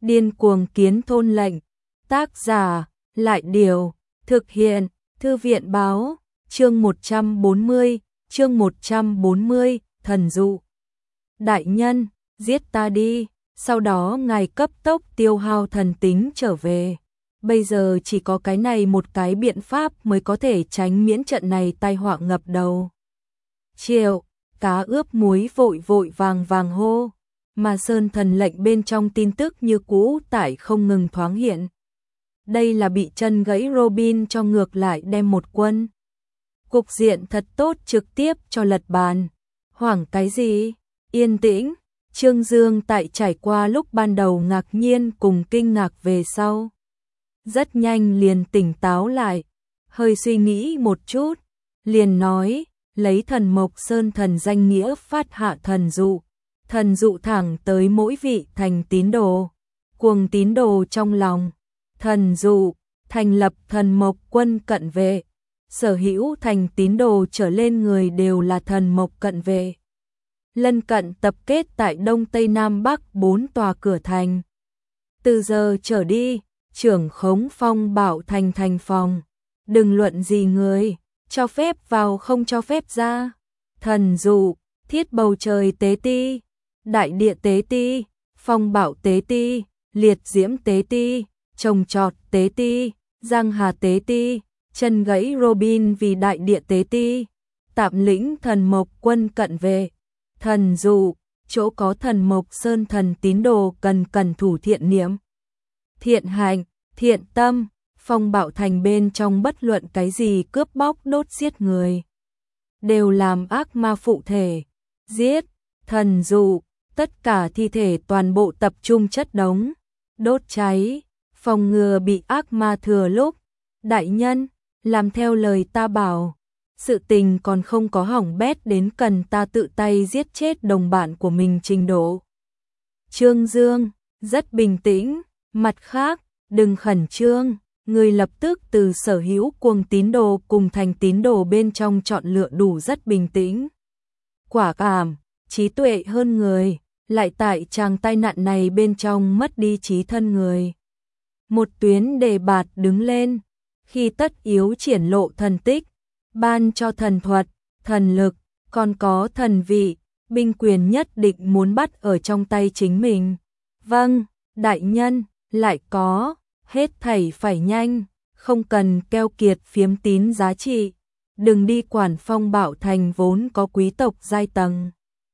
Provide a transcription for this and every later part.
Điên cuồng kiến thôn lệnh. Tác giả, Lại Điều, thực hiện, Thư viện báo, chương 140, thần dụ. Đại nhân, giết ta đi, sau đó ngài cấp tốc tiêu hao thần tính trở về. Bây giờ chỉ có cái này một cái biện pháp mới có thể tránh miễn trận này tai họa ngập đầu. Triệu, cá ướp muối vội vội vàng vàng hô, mà Sơn Thần lệnh bên trong tin tức như cũ tải không ngừng thoáng hiện. Đây là bị chân gãy Robin cho ngược lại đem một quân. Cục diện thật tốt trực tiếp cho lật bàn. Hoảng cái gì? Yên tĩnh. Trương Dương tại trải qua lúc ban đầu ngạc nhiên cùng kinh ngạc về sau. Rất nhanh liền tỉnh táo lại. Hơi suy nghĩ một chút. Liền nói, lấy thần Mộc Sơn Thần danh nghĩa phát hạ thần dụ. Thần dụ thẳng tới mỗi vị thành tín đồ. Cuồng tín đồ trong lòng. Thần dụ, thành lập thần Mộc quân cận vệ. Sở hữu thành tín đồ trở lên người đều là thần Mộc cận vệ. Lân cận tập kết tại Đông Tây Nam Bắc 4 tòa cửa thành. Từ giờ trở đi, trưởng khống phong bảo thành thành phòng. Đừng luận gì người, cho phép vào không cho phép ra. Thần dụ, thiết bầu trời tế ti, đại địa tế ti, phong bảo tế ti, liệt diễm tế ti, trồng trọt tế ti, giang hà tế ti, chân gãy Robin vì đại địa tế ti, tạm lĩnh thần Mộc quân cận vệ. Thần dụ, chỗ có thần Mộc Sơn Thần tín đồ cần cẩn thủ thiện niệm, thiện hành, thiện tâm, phong bạo thành bên trong bất luận cái gì cướp bóc đốt giết người. Đều làm ác ma phụ thể, giết, thần dụ, tất cả thi thể toàn bộ tập trung chất đống, đốt cháy, phòng ngừa bị ác ma thừa lúc. Đại nhân, làm theo lời ta bảo. Sự tình còn không có hỏng bét đến cần ta tự tay giết chết đồng bạn của mình trình độ. Trương Dương, rất bình tĩnh, mặt khác, đừng khẩn trương, người lập tức từ sở hữu cuồng tín đồ cùng thành tín đồ bên trong chọn lựa đủ rất bình tĩnh. Quả cảm, trí tuệ hơn người, lại tại chàng tai nạn này bên trong mất đi trí thân người. Một tuyến đề bạt đứng lên, khi tất yếu triển lộ thần tích, ban cho thần thuật, thần lực, còn có thần vị, binh quyền nhất định muốn bắt ở trong tay chính mình. Vâng, đại nhân, lại có, hết thảy phải nhanh, không cần keo kiệt phiếm tín giá trị, đừng đi quản phong bảo thành vốn có quý tộc giai tầng.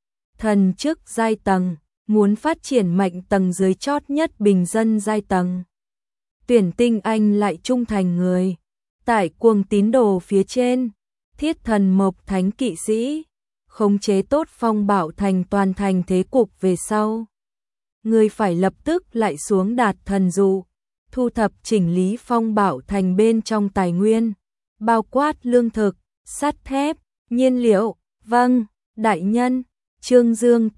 Thần chức giai tầng, muốn phát triển mạnh tầng dưới chót nhất bình dân giai tầng. Tuyển tinh anh lại trung thành người. Tại cuồng tín đồ phía trên, thiết thần Mộc thánh kỵ sĩ, khống chế tốt phong bảo thành toàn thành thế cục về sau. Người phải lập tức lại xuống đạt thần dụ, thu thập chỉnh lý phong bảo thành bên trong tài nguyên, bao quát lương thực, sắt thép, nhiên liệu. Vâng, đại nhân. Trương Dương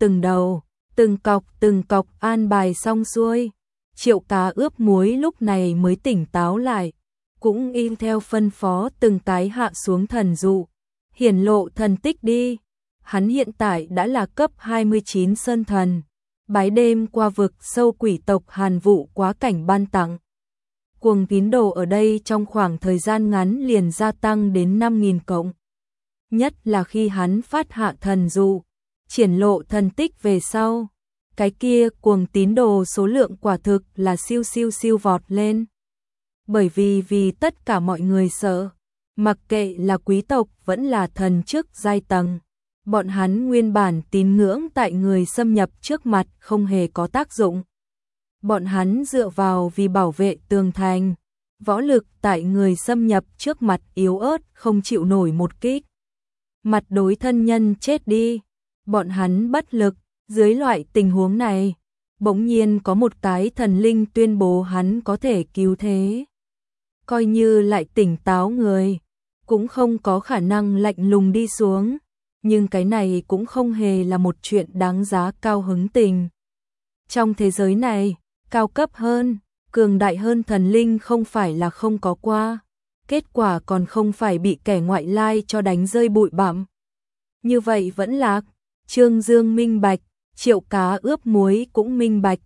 từng cọc an bài xong xuôi. Triệu cá ướp muối lúc này mới tỉnh táo lại, cũng im theo phân phó từng cái hạ xuống thần dụ, hiển lộ thần tích đi. Hắn hiện tại đã là cấp 29 sơn thần, bái đêm qua vực sâu quỷ tộc Hàn Vụ quá cảnh ban tặng. Cuồng tín đồ ở đây trong khoảng thời gian ngắn liền gia tăng đến 5.000 cộng. Nhất là khi hắn phát hạ thần dụ, triển lộ thần tích về sau. Cái kia cuồng tín đồ số lượng quả thực là siêu vọt lên. Bởi vì tất cả mọi người sợ, mặc kệ là quý tộc vẫn là thần chức giai tầng, bọn hắn nguyên bản tín ngưỡng tại người xâm nhập trước mặt không hề có tác dụng. Bọn hắn dựa vào vì bảo vệ tường thành, võ lực tại người xâm nhập trước mặt yếu ớt không chịu nổi một kích. Mặt đối thân nhân chết đi, bọn hắn bất lực. Dưới loại tình huống này, bỗng nhiên có một cái thần linh tuyên bố hắn có thể cứu thế. Coi như lại tỉnh táo người, cũng không có khả năng lạnh lùng đi xuống, nhưng cái này cũng không hề là một chuyện đáng giá cao hứng tình. Trong thế giới này, cao cấp hơn, cường đại hơn thần linh không phải là không có qua, kết quả còn không phải bị kẻ ngoại lai cho đánh rơi bụi bặm. Như vậy vẫn lạc, Trương Dương minh bạch. Triệu cá ướp muối cũng minh bạch,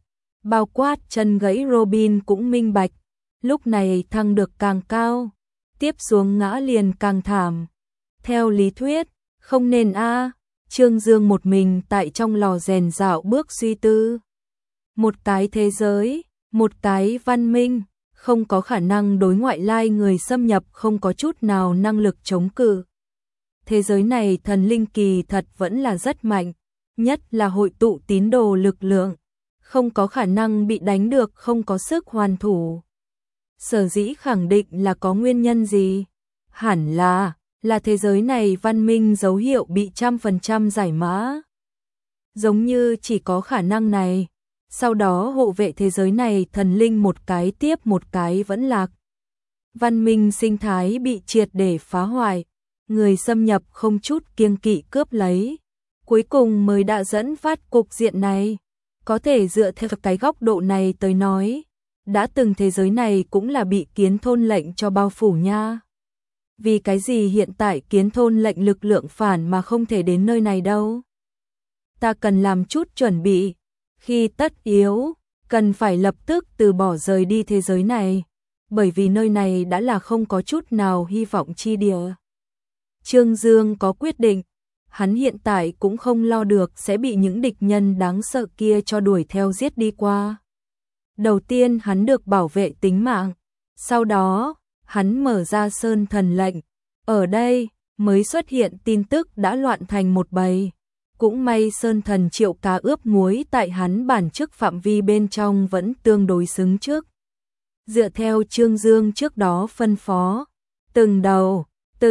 bao quát chân gãy Robin cũng minh bạch, lúc này thăng được càng cao, tiếp xuống ngã liền càng thảm. Theo lý thuyết, không nên a. Trương Dương một mình tại trong lò rèn dạo bước suy tư. Một cái thế giới, một cái văn minh, không có khả năng đối ngoại lai người xâm nhập, không có chút nào năng lực chống cự. Thế giới này thần linh kỳ thật vẫn là rất mạnh, nhất là hội tụ tín đồ lực lượng, không có khả năng bị đánh được, không có sức hoàn thủ. Sở dĩ khẳng định là có nguyên nhân gì? Hẳn là thế giới này văn minh dấu hiệu bị 100% giải mã. Giống như chỉ có khả năng này, sau đó hộ vệ thế giới này thần linh một cái tiếp một cái vẫn lạc. Văn minh sinh thái bị triệt để phá hoại, người xâm nhập không chút kiêng kỵ cướp lấy, cuối cùng mới đã dẫn phát cục diện này. Có thể dựa theo cái góc độ này tới nói, đã từng thế giới này cũng là bị Kiến Thôn lệnh cho bao phủ nha. Vì cái gì hiện tại Kiến Thôn lệnh lực lượng phản mà không thể đến nơi này đâu? Ta cần làm chút chuẩn bị, khi tất yếu, cần phải lập tức từ bỏ rời đi thế giới này, bởi vì nơi này đã là không có chút nào hy vọng chi địa. Trương Dương có quyết định, hắn hiện tại cũng không lo được sẽ bị những địch nhân đáng sợ kia cho đuổi theo giết đi qua. Đầu tiên hắn được bảo vệ tính mạng, sau đó hắn mở ra Sơn Thần lệnh, ở đây mới xuất hiện tin tức đã loạn thành một bầy. Cũng may Sơn Thần Triệu Cá ướp muối tại hắn bản chức phạm vi bên trong vẫn tương đối xứng trước. Dựa theo Trương Dương trước đó phân phó, từng đầu,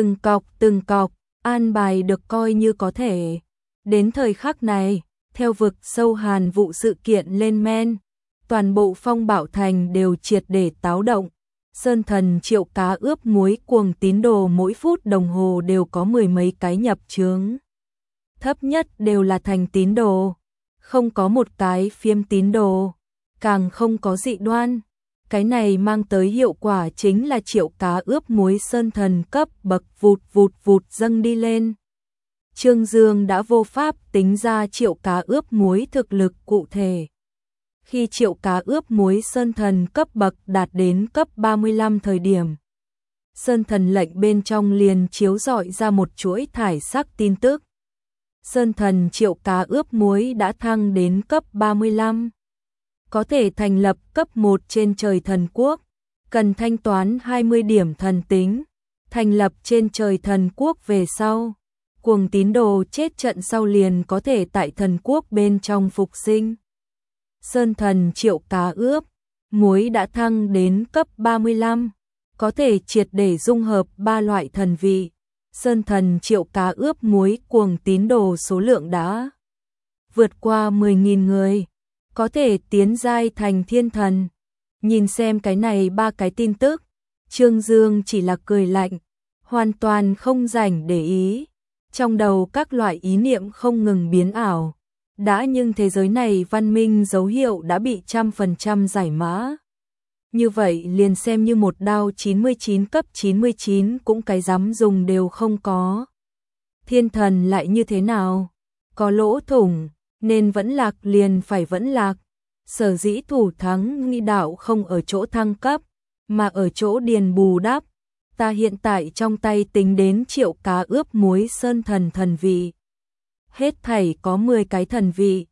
từng cọc, an bài được coi như có thể. Đến thời khắc này, theo vực sâu hàn vụ sự kiện lên men, toàn bộ Phong Bảo Thành đều triệt để táo động. Sơn Thần Triệu Cá ướp muối cuồng tín đồ mỗi phút đồng hồ đều có mười mấy cái nhập chướng. Thấp nhất đều là thành tín đồ, không có một cái phiêm tín đồ, càng không có dị đoan. Cái này mang tới hiệu quả chính là Triệu Cá ướp muối Sơn Thần cấp bậc vụt dâng đi lên. Trương Dương đã vô pháp tính ra Triệu Cá ướp muối thực lực cụ thể. Khi Triệu Cá ướp muối Sơn Thần cấp bậc đạt đến cấp 35 thời điểm, Sơn Thần lệnh bên trong liền chiếu rọi ra một chuỗi thải sắc tin tức. Sơn Thần Triệu Cá ướp muối đã thăng đến cấp 35. Có thể thành lập cấp 1 trên trời thần quốc, cần thanh toán 20 điểm thần tính. Thành lập trên trời thần quốc về sau, cuồng tín đồ chết trận sau liền có thể tại thần quốc bên trong phục sinh. Sơn Thần Triệu Cá ướp muối đã thăng đến cấp 35, có thể triệt để dung hợp ba loại thần vị. Sơn Thần Triệu Cá ướp muối cuồng tín đồ số lượng đã vượt qua 10.000 người, có thể tiến giai thành thiên thần. Nhìn xem cái này ba cái tin tức, Trương Dương chỉ là cười lạnh, hoàn toàn không rảnh để ý. Trong đầu các loại ý niệm không ngừng biến ảo. Đã nhưng thế giới này văn minh dấu hiệu đã bị 100% giải mã. Như vậy liền xem như một đao 99 cấp 99 cũng cái dám dùng đều không có. Thiên thần lại như thế nào? Có lỗ thủng, nên vẫn lạc liền phải vẫn lạc. Sở dĩ thủ thắng nghi đạo không ở chỗ thăng cấp, mà ở chỗ điền bù đắp. Ta hiện tại trong tay tính đến Triệu Cá ướp muối Sơn Thần thần vị. Hết thảy có 10 cái thần vị,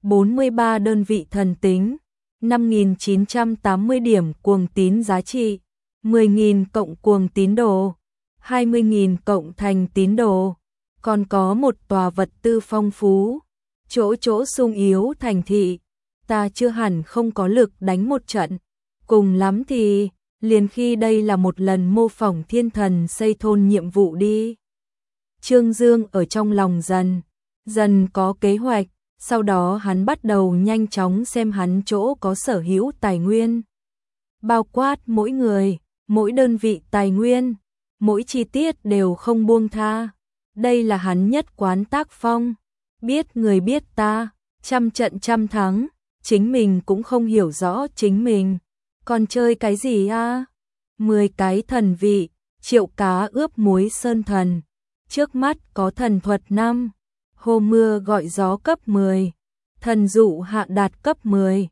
43 đơn vị thần tính, 5.980 điểm cuồng tín giá trị, 10.000 cộng cuồng tín đồ, 20.000 cộng thành tín đồ, còn có một tòa vật tư phong phú, chỗ sung yếu thành thị, ta chưa hẳn không có lực đánh một trận, cùng lắm thì liền khi đây là một lần mô phỏng thiên thần xây thôn nhiệm vụ đi. Trương Dương ở trong lòng dần có kế hoạch, sau đó hắn bắt đầu nhanh chóng xem hắn chỗ có sở hữu tài nguyên. Bao quát mỗi người, mỗi đơn vị tài nguyên, mỗi chi tiết đều không buông tha. Đây là hắn nhất quán tác phong, biết người biết ta, trăm trận trăm thắng, chính mình cũng không hiểu rõ chính mình. Còn chơi cái gì a? 10 cái thần vị, Triệu Cá ướp muối Sơn Thần. Trước mắt có thần thuật 5, hô mưa gọi gió cấp 10, thần dụ hạ đạt cấp 10,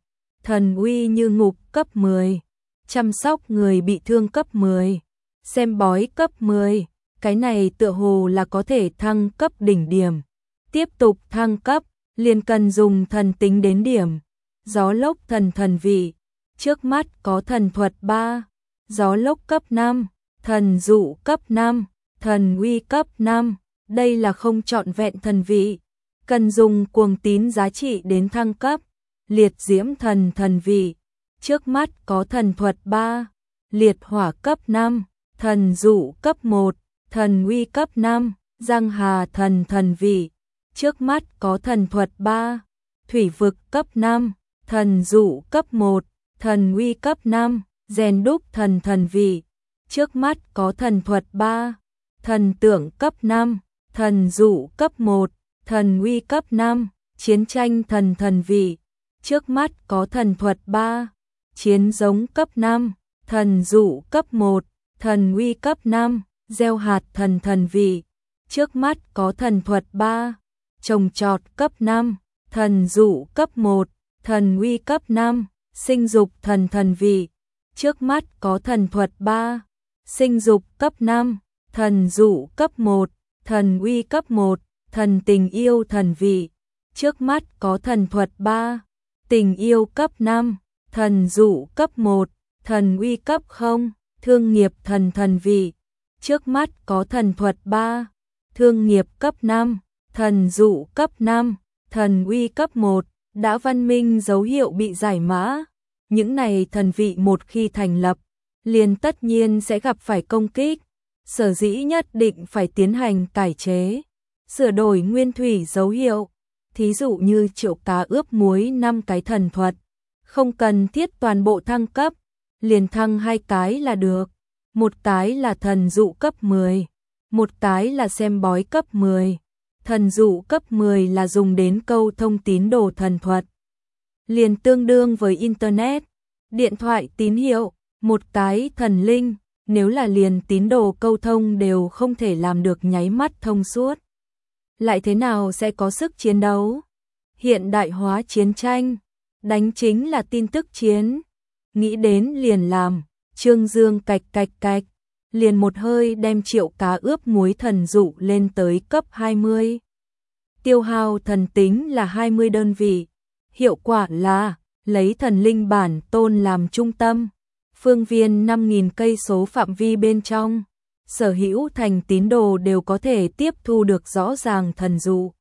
thần uy như ngục cấp 10, chăm sóc người bị thương cấp 10, xem bói cấp 10, cái này tựa hồ là có thể thăng cấp đỉnh điểm. Tiếp tục thăng cấp, liền cần dùng thần tính đến điểm. Gió lốc thần vị, trước mắt có thần thuật 3, gió lốc cấp 5, thần dụ cấp 5, thần uy cấp 5, đây là không trọn vẹn thần vị, cần dùng cuồng tín giá trị đến thăng cấp. Liệt diễm thần vị, trước mắt có thần thuật 3, liệt hỏa cấp 5, thần dụ cấp 1, thần uy cấp 5, giang hà thần vị, trước mắt có thần thuật 3, thủy vực cấp 5, thần dụ cấp 1, thần uy cấp 5, rèn đúc thần vị, trước mắt có thần thuật 3, thần tượng cấp 5, thần dụ cấp 1, thần uy cấp 5, chiến tranh thần vị, trước mắt có thần thuật 3, chiến giống cấp 5, thần dụ cấp 1, thần uy cấp 5, gieo hạt thần vị, trước mắt có thần thuật 3, trồng trọt cấp 5, thần dụ cấp 1, thần uy cấp 5, sinh dục thần vị, trước mắt có thần thuật 3, sinh dục cấp 5, thần dụ cấp 1, thần uy cấp 1, thần tình yêu thần vị, trước mắt có thần thuật 3, tình yêu cấp 5, thần dụ cấp 1, thần uy cấp 0, thương nghiệp thần vị, trước mắt có thần thuật 3, thương nghiệp cấp 5, thần dụ cấp 5, thần uy cấp 1, đã văn minh dấu hiệu bị giải mã. Những này thần vị một khi thành lập, liền tất nhiên sẽ gặp phải công kích, sở dĩ nhất định phải tiến hành cải chế, sửa đổi nguyên thủy dấu hiệu. Thí dụ như triệu cá ướp muối 5 cái thần thuật, không cần thiết toàn bộ thăng cấp, liền thăng 2 cái là được. Một cái là thần dụ cấp 10, một cái là xem bói cấp 10. Thần dụ cấp 10 là dùng đến câu thông tín đồ thần thuật, liền tương đương với internet, điện thoại tín hiệu. Một cái thần linh, nếu là liền tín đồ câu thông đều không thể làm được nháy mắt thông suốt, lại thế nào sẽ có sức chiến đấu? Hiện đại hóa chiến tranh, đánh chính là tin tức chiến, nghĩ đến liền làm. Trương Dương cạch, liền một hơi đem triệu cá ướp muối thần dụ lên tới cấp 20. Tiêu hao thần tính là 20 đơn vị, hiệu quả là lấy thần linh bản tôn làm trung tâm, phương viên 5.000 cây số phạm vi bên trong, sở hữu thành tín đồ đều có thể tiếp thu được rõ ràng thần dụ.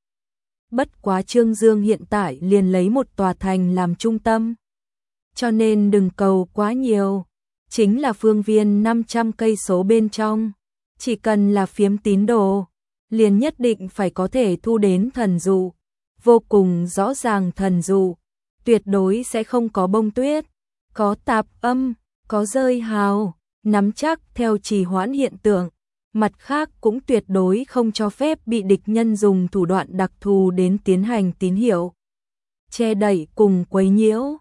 Bất quá Trương Dương hiện tại liền lấy một tòa thành làm trung tâm, cho nên đừng cầu quá nhiều, chính là phương viên 500 cây số bên trong, chỉ cần là phiếm tín đồ, liền nhất định phải có thể thu đến thần dụ, vô cùng rõ ràng thần dụ, tuyệt đối sẽ không có bông tuyết, có tạp âm, có rơi hào, nắm chắc theo trì hoãn hiện tượng. Mặt khác cũng tuyệt đối không cho phép bị địch nhân dùng thủ đoạn đặc thù đến tiến hành tín hiệu che đậy cùng quấy nhiễu.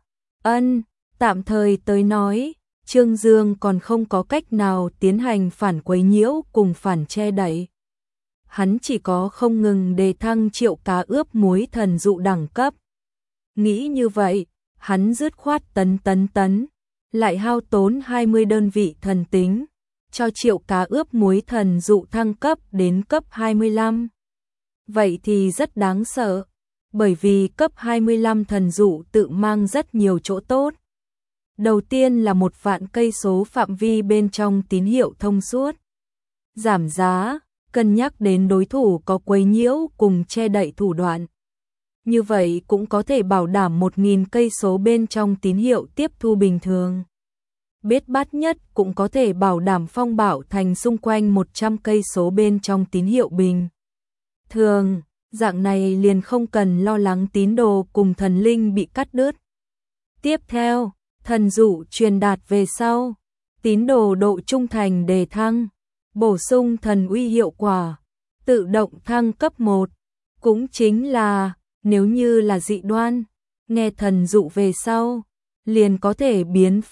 Tạm thời tới nói, Trương Dương còn không có cách nào tiến hành phản quấy nhiễu cùng phản che đậy. Hắn chỉ có không ngừng đề thăng triệu cá ướp muối thần dụ đẳng cấp. Nghĩ như vậy, hắn dứt khoát tấn, lại hao tốn 20 đơn vị thần tính, cho triệu cá ướp muối thần dụ thăng cấp đến cấp 25. Vậy thì rất đáng sợ, bởi vì cấp 25 thần dụ tự mang rất nhiều chỗ tốt. Đầu tiên là 1 vạn cây số phạm vi bên trong tín hiệu thông suốt. Giảm giá, cân nhắc đến đối thủ có quấy nhiễu cùng che đậy thủ đoạn. Như vậy cũng có thể bảo đảm 1.000 cây số bên trong tín hiệu tiếp thu bình thường. Bết bát nhất cũng có thể bảo đảm phong bảo thành xung quanh 100 cây số bên trong tín hiệu bình thường, dạng này liền không cần lo lắng tín đồ cùng thần linh bị cắt đứt. Tiếp theo, thần dụ truyền đạt về sau, tín đồ độ trung thành đề thăng, bổ sung thần uy hiệu quả, tự động thăng cấp 1, cũng chính là nếu như là dị đoan, nghe thần dụ về sau, liền có thể biến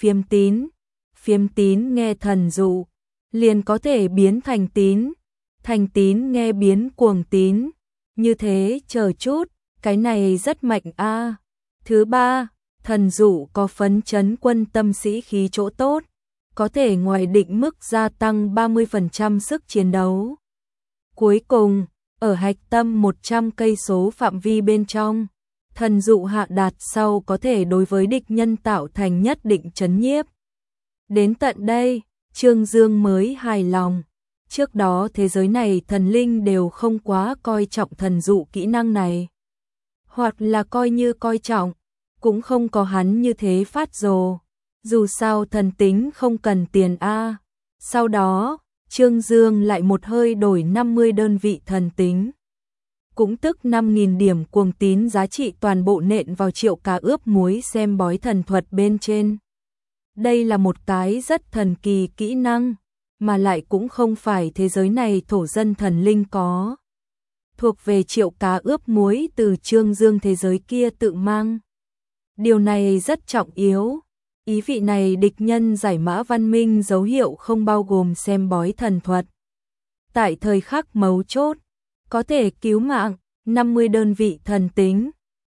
phiếm tín nghe thần dụ, liền có thể biến thành tín nghe biến cuồng tín, như thế chờ chút, cái này rất mạnh a. Thứ ba, thần dụ có phấn chấn quân tâm sĩ khí chỗ tốt, có thể ngoài định mức gia tăng 30% sức chiến đấu. Cuối cùng, ở hạch tâm 100 cây số phạm vi bên trong, thần dụ hạ đạt sau có thể đối với địch nhân tạo thành nhất định chấn nhiếp. Đến tận đây, Trương Dương mới hài lòng. Trước đó thế giới này thần linh đều không quá coi trọng thần dụ kỹ năng này. Hoặc là coi như coi trọng, cũng không có hắn như thế phát rồ. Dù sao thần tính không cần tiền a. Sau đó, Trương Dương lại một hơi đổi 50 đơn vị thần tính. Cũng tức 5.000 điểm cuồng tín giá trị toàn bộ nện vào triệu cá ướp muối xem bói thần thuật bên trên. Đây là một cái rất thần kỳ kỹ năng, mà lại cũng không phải thế giới này thổ dân thần linh có. Thuộc về triệu cá ướp muối từ Trương Dương thế giới kia tự mang. Điều này rất trọng yếu. Ý vị này địch nhân giải mã văn minh dấu hiệu không bao gồm xem bói thần thuật. Tại thời khắc mấu chốt, có thể cứu mạng, 50 đơn vị thần tính,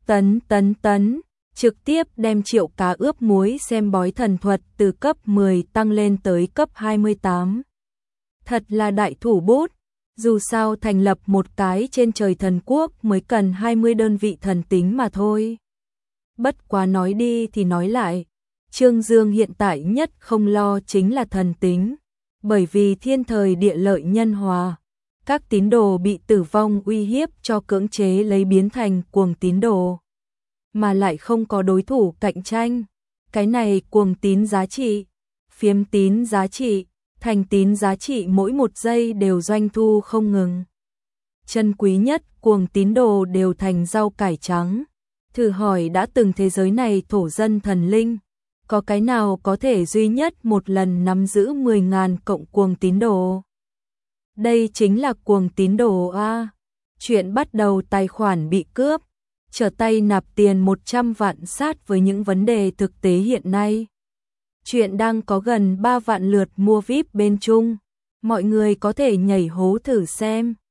tấn, trực tiếp đem triệu cá ướp muối xem bói thần thuật từ cấp 10 tăng lên tới cấp 28. Thật là đại thủ bút, dù sao thành lập một cái trên trời thần quốc mới cần 20 đơn vị thần tính mà thôi. Bất quá nói đi thì nói lại, Trương Dương hiện tại nhất không lo chính là thần tính, bởi vì thiên thời địa lợi nhân hòa. Các tín đồ bị tử vong uy hiếp cho cưỡng chế lấy biến thành cuồng tín đồ, mà lại không có đối thủ cạnh tranh. Cái này cuồng tín giá trị, phiếm tín giá trị, thành tín giá trị mỗi một giây đều doanh thu không ngừng. Chân quý nhất cuồng tín đồ đều thành rau cải trắng. Thử hỏi đã từng thế giới này thổ dân thần linh, có cái nào có thể duy nhất một lần nắm giữ 10.000 cộng cuồng tín đồ? Đây chính là cuồng tín đồ a. Chuyện bắt đầu tài khoản bị cướp, trở tay nạp tiền 100 vạn sát với những vấn đề thực tế hiện nay. Chuyện đang có gần 3 vạn lượt mua VIP bên Trung, mọi người có thể nhảy hố thử xem.